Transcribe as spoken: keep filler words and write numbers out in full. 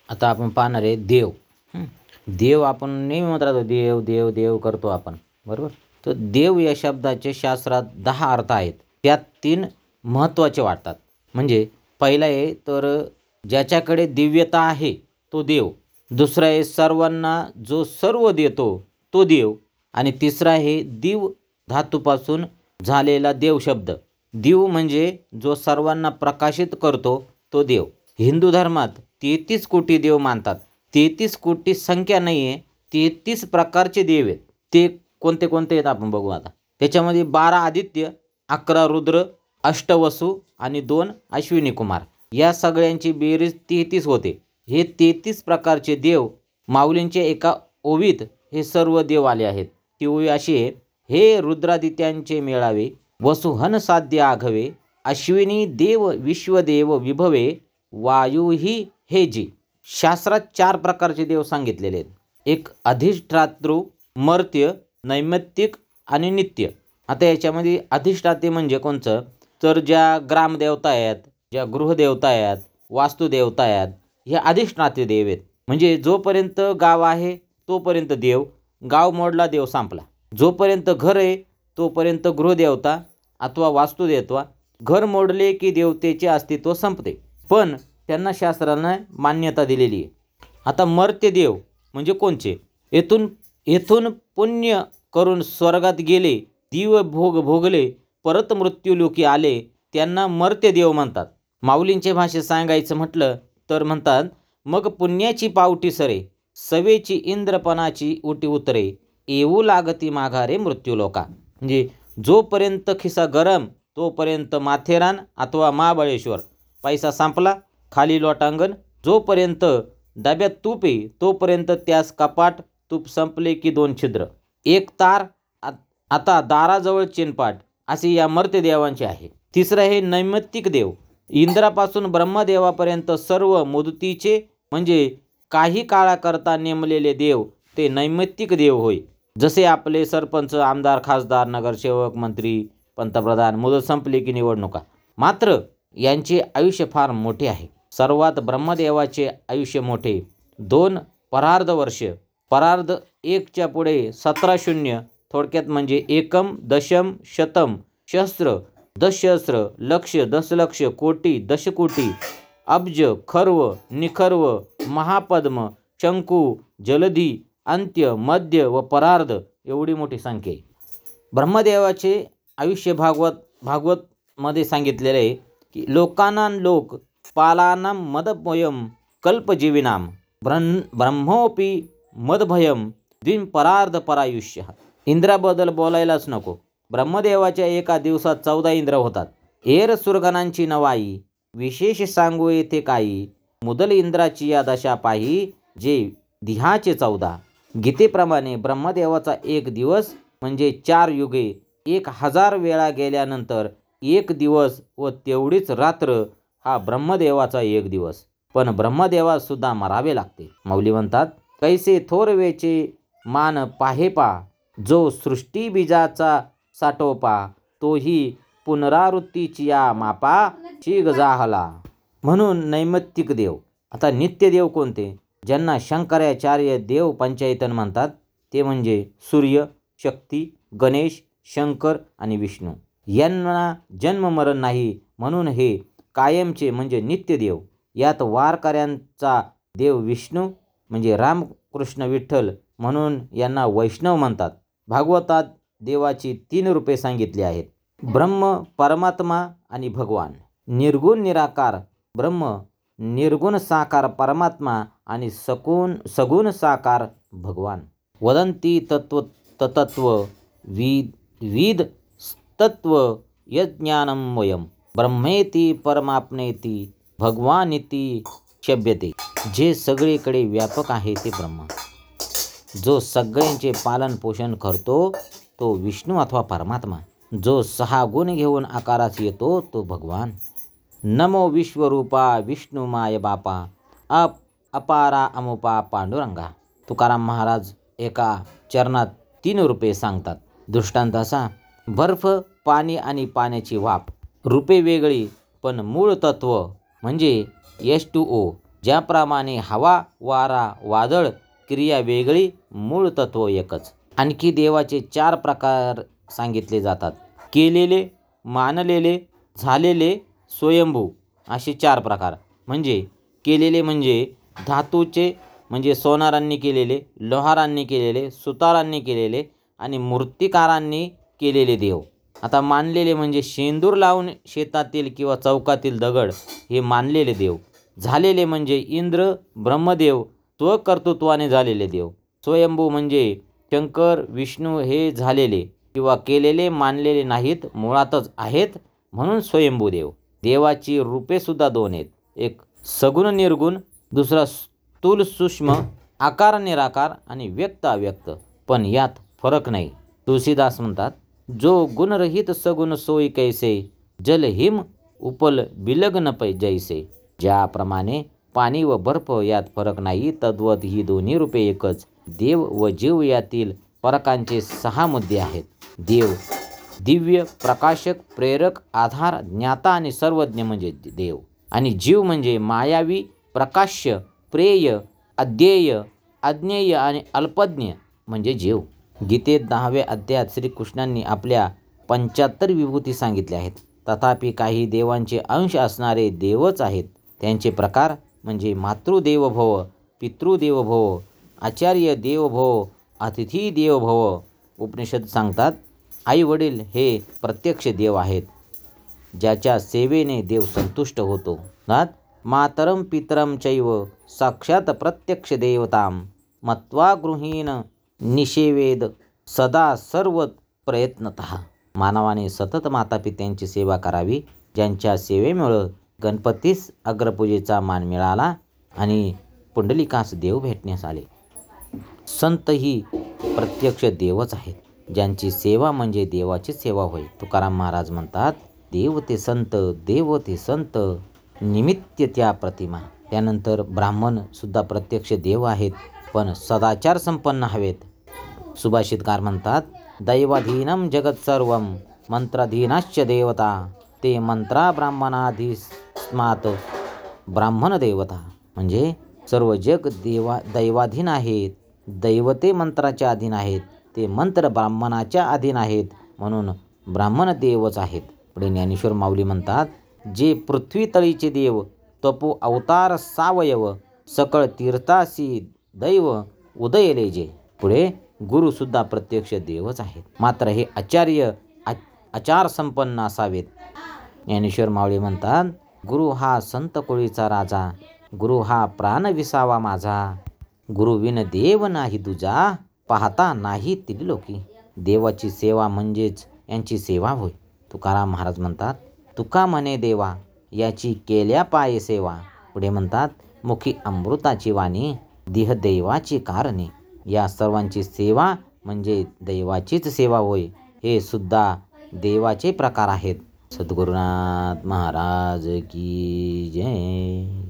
आता आपण पाहणार आहे देव. हं. देव आपण नेहमी म्हणत राहतो, देव देव देव करतो आपण, बरोबर. तर देव या शब्दाचे शास्त्रात दहा अर्थ आहेत. त्यात तीन महत्त्वाचे वाटतात. म्हणजे पहिला आहे तर ज्याच्याकडे दिव्यता आहे तो देव. दुसरा आहे सर्वांना जो सर्व देतो तो देव. आणि तिसरा आहे दिव धातूपासून झालेला देव शब्द. दिव म्हणजे जो सर्वांना प्रकाशित करतो तो देव. हिंदू धर्मात तेहतीस कोटी देव मानतात. तेहतीस कोटी संख्या नाही आहे, तेहतीस प्रकारचे देव आहेत. ते कोणते कोणते आहेत आपण बघू आता. त्याच्यामध्ये बारा आदित्य, अकरा रुद्र, अष्टवसू आणि दोन अश्विनी कुमार, या सगळ्यांची बेरीज तेहतीस होते. हे तेहतीस प्रकारचे देव माऊलींच्या एका ओवीत हे सर्व देव आले आहेत. ती ओवी अशी आहे, हे रुद्रादित्यांचे मेळावे, वसुहन साध्य आघवे, अश्विनी देव विश्वदेव विभवे, वायूही हे जी. शास्त्रात चार प्रकारचे देव सांगितलेले आहेत. एक अधिष्ठातृ, मर्त्य, नैमित्तिक आणि नित्य. आता याच्यामध्ये अधिष्ठाते म्हणजे कोणचं, तर ज्या ग्रामदेवता आहेत, ज्या गृहदेवता आहेत, वास्तुदेवता आहेत, ह्या अधिष्ठाते देव आहेत. म्हणजे जोपर्यंत गाव आहे तोपर्यंत देव, गाव मोडला देव संपला. जोपर्यंत घर आहे तोपर्यंत गृहदेवता अथवा वास्तुदेवता, घर मोडले की देवतेचे अस्तित्व संपते. पण त्यांना शास्त्रानं मान्यता दिलेली आहे. आता मर्त्य देव म्हणजे कोणचे, येथून येथून पुण्य करून स्वर्गात गेले, दिव भोग भोगले, परत मृत्यूलोकी आले, त्यांना मर्त्य देव म्हणतात. माऊलींच्या भाषेत सांगायचं म्हटलं तर म्हणतात, मग पुण्याची पावटी सरे, सवेची इंद्रपणाची उटी उतरे, येऊ लागती माघारे मृत्यूलोका. म्हणजे जोपर्यंत खिसा गरम तोपर्यंत माथेरान अथवा महाबळेश्वर, पैसा संपला खाली लोटांगण. जोपर्यंत डब्यात तूप आहे तोपर्यंत त्यास कपाट, तूप संपले की दोन छिद्र, एक तार आता दाराजवळ चेनपाट, असे या मर्त्य देवांचे आहे. तिसरं हे नैमित्तिक देव. इंद्रापासून ब्रह्मदेवापर्यंत सर्व मुदतीचे म्हणजे काही काळाकरता नेमलेले देव ते नैमित्तिक देव होय. जसे आपले सरपंच, आमदार, खासदार, नगरसेवक, मंत्री, पंतप्रधान, मुदत संपली की निवडणुका. मात्र यांचे आयुष्य फार मोठे आहे. सर्वात ब्रह्मदेवाचे आयुष्य मोठे, दोन परार्ध वर्ष. परार्ध एकच्या पुढे सतरा शून्य, थोडक्यात म्हणजे एकम, दशम, शतम, सहस्त्र, दशसहस्र, लक्ष, दशलक्ष, कोटी, दशकोटी, अब्ज, खर्व, निखर्व, महापद्म, शंकू, जलधी, अंत्य, मध्य व परार्ध एवढी मोठी संख्या आहे. ब्रह्मदेवाचे आयुष्य भागवत भागवतमध्ये सांगितलेले आहे की लोकानां लोक पालानां मदभयम कल्पजीविनाम ब्रह्म ब्रह्मोपी मदभयम द्विम परार्ध परायुष्य. इंद्राबद्दल बोलायलाच नको. ब्रह्मदेवाच्या एका दिवसात चौदा इंद्र होतात. एर सुरगणांची नवाई, विशेष सांगू येथे काही, मुदल इंद्राची या दशा पाही, जे दिहाचे चौदा. गीतेप्रमाणे ब्रह्मदेवाचा एक दिवस म्हणजे चार युगे, एक हजार वेळा गेल्यानंतर एक दिवस व तेवढीच रात्र हा ब्रह्मदेवाचा एक दिवस. पण ब्रह्मदेवास सुद्धा मरावे लागते. माऊली म्हणतात, कैसे थोरवेचे मान पाहे पा, जो सृष्टी बीजाचा साठोपा, तोही पुनरावृत्तीची या मापा शीघ जाहला. म्हणून नैमित्तिक देव. आता नित्यदेव कोणते, ज्यांना शंकराचार्य देव पंचायतन म्हणतात, ते म्हणजे सूर्य, शक्ती, गणेश, शंकर आणि विष्णू. यांना जन्म मरण नाही म्हणून हे कायमचे म्हणजे नित्यदेव. यात वारकऱ्यांचा देव विष्णू म्हणजे रामकृष्ण विठ्ठल, म्हणून यांना वैष्णव म्हणतात. भागवतात देवाची तीन रूपे सांगितली आहेत, ब्रह्म, परमात्मा आणि भगवान. निर्गुण निराकार ब्रह्म, निर्गुण साकार परमात्मा आणि सगुण सगुण साकार भगवान. वदंती तत्व तत्त्व विद विद तत्व यज्ञानम वयम, ब्रह्मेति परमाप्नेति भगवानिति शब्यते. जे सगळीकडे व्यापक आहे ते ब्रह्म. जो सगळ्यांचे पालन पोषण करतो तो विष्णू अथवा परमात्मा. जो सहा गुण घेऊन आकारास येतो तो भगवान. नमो विश्वरूपा विष्णू माय बापा, अप अपारा अमुपा पांडुरंगा. तुकाराम महाराज एका चरणात तीन रूपे सांगतात. दृष्टांत असा, बर्फ, पाणी आणि पाण्याची वाफ. रूपे वेगळी पण मूळ तत्व म्हणजे एच टू ओ ज्याप्रमाणे हवा, वारा, वादळ क्रिया वेगळी, मूळ तत्व एकच. आणखी देवाचे चार प्रकार सांगितले जातात. केलेले, मानलेले, झालेले, स्वयंभू असे चार प्रकार. म्हणजे केलेले म्हणजे धातूचे म्हणजे सोनारांनी केलेले, लोहारांनी केलेले, सुतारांनी केलेले आणि मूर्तिकारांनी केलेले देव. आता मानलेले म्हणजे शेंदूर लावून शेतातील किंवा चौकातील दगड हे मानलेले देव. झालेले म्हणजे इंद्र, ब्रह्मदेव स्वकर्तृत्वाने झालेले देव. स्वयंभू म्हणजे शंकर, विष्णू हे झालेले किंवा केलेले मानलेले नाहीत, मुळातच आहेत म्हणून स्वयंभू देव. देवाची रूपे सुद्धा दोन आहेत. एक सगुण निर्गुण, दुसरा स्थूल सूक्ष्म, आकार निराकार आणि व्यक्त अव्यक्त. पण यात फरक नाही. तुळशीदास म्हणतात, जो गुणरहित सगुण सोई कैसे, जल हिम उपल बिलग पै जैसे. ज्याप्रमाणे पाणी व बर्फ यात फरक नाही, तद्वत ही दोन्ही रूपे एकच. देव व जीव यातील फरकांचे सहा मुद्दे आहेत. देव दिव्य, प्रकाशक, प्रेरक, आधार, ज्ञाता आणि सर्वज्ञ म्हणजे देव. आणि जीव म्हणजे मायावी, प्रकाश्य, प्रेय, अध्येय, अज्ञेय आणि अल्पज्ञ म्हणजे जीव. गीतेत दहाव्या अध्यायात श्रीकृष्णांनी आपल्या पंच्याहत्तर विभूती सांगितल्या आहेत. तथापि काही देवांचे अंश असणारे देवच आहेत. त्यांचे प्रकार म्हणजे मातृदेवोभव, पितृदेवोभव, आचार्य देवोभव, अतिथी देवोभव. उपनिषद सांगतात, आई वडील हे प्रत्यक्ष देव आहेत, ज्याच्या सेवेने देव संतुष्ट होतो. मातरम पितरम चैव साक्षात प्रत्यक्ष देवताम मत्वा गृहीण निषेवेद सदा सर्व प्रयत्नतः. मानवाने सतत मातापित्यांची सेवा करावी, ज्यांच्या सेवेमुळं गणपतीस अग्रपूजेचा मान मिळाला आणि पुंडलिकास देव भेटण्यास आले. संत ही प्रत्यक्ष देवच आहेत, ज्यांची सेवा म्हणजे देवाची सेवा होय. तुकाराम महाराज म्हणतात, देव ते संत, देव ते संत, निमित्त त्या प्रतिमा. त्यानंतर ब्राह्मण सुद्धा प्रत्यक्ष देव आहेत, पण सदाचार संपन्न हवेत. सुभाषितकार म्हणतात, दैवाधीनम जगत सर्वम मंत्राधीनाश्च देवता, ते मंत्रा ब्राह्मणाधीस्मात ब्राह्मण देवता. म्हणजे सर्व जग देवा दैवाधीन आहेत, दैवते मंत्राच्या अधीन आहेत, ते मंत्र ब्राह्मणाच्या अधीन आहेत, म्हणून ब्राह्मण देवच आहेत. पुढे ज्ञानेश्वर माऊली म्हणतात, जे पृथ्वी तळीचे देव तपो अवतार सावयव, सकळ तीर्थासी दैव उदयले जे. पुढे गुरु सुद्धा प्रत्यक्ष देवच आहेत, मात्र हे आचार्य आचार संपन्न असावेत. ज्ञानेश्वर माऊली म्हणतात, गुरु हा संत कोळीचा राजा, गुरु हा प्राण विसावा माझा, गुरुविन देव नाही तुझा, पाहता नाही त्रिलोकी. देवाची सेवा म्हणजेच यांची सेवा होय. तुकाराम महाराज म्हणतात, तुका म्हणे देवा याची केल्या पाये सेवा. पुढे म्हणतात, मुखी अमृताची वाणी, देह दैवाची कारणे. या सर्वांची सेवा म्हणजे दैवाचीच सेवा होय. हे सुद्धा देवाचे प्रकार आहेत. सद्गुरुनाथ महाराज की जय.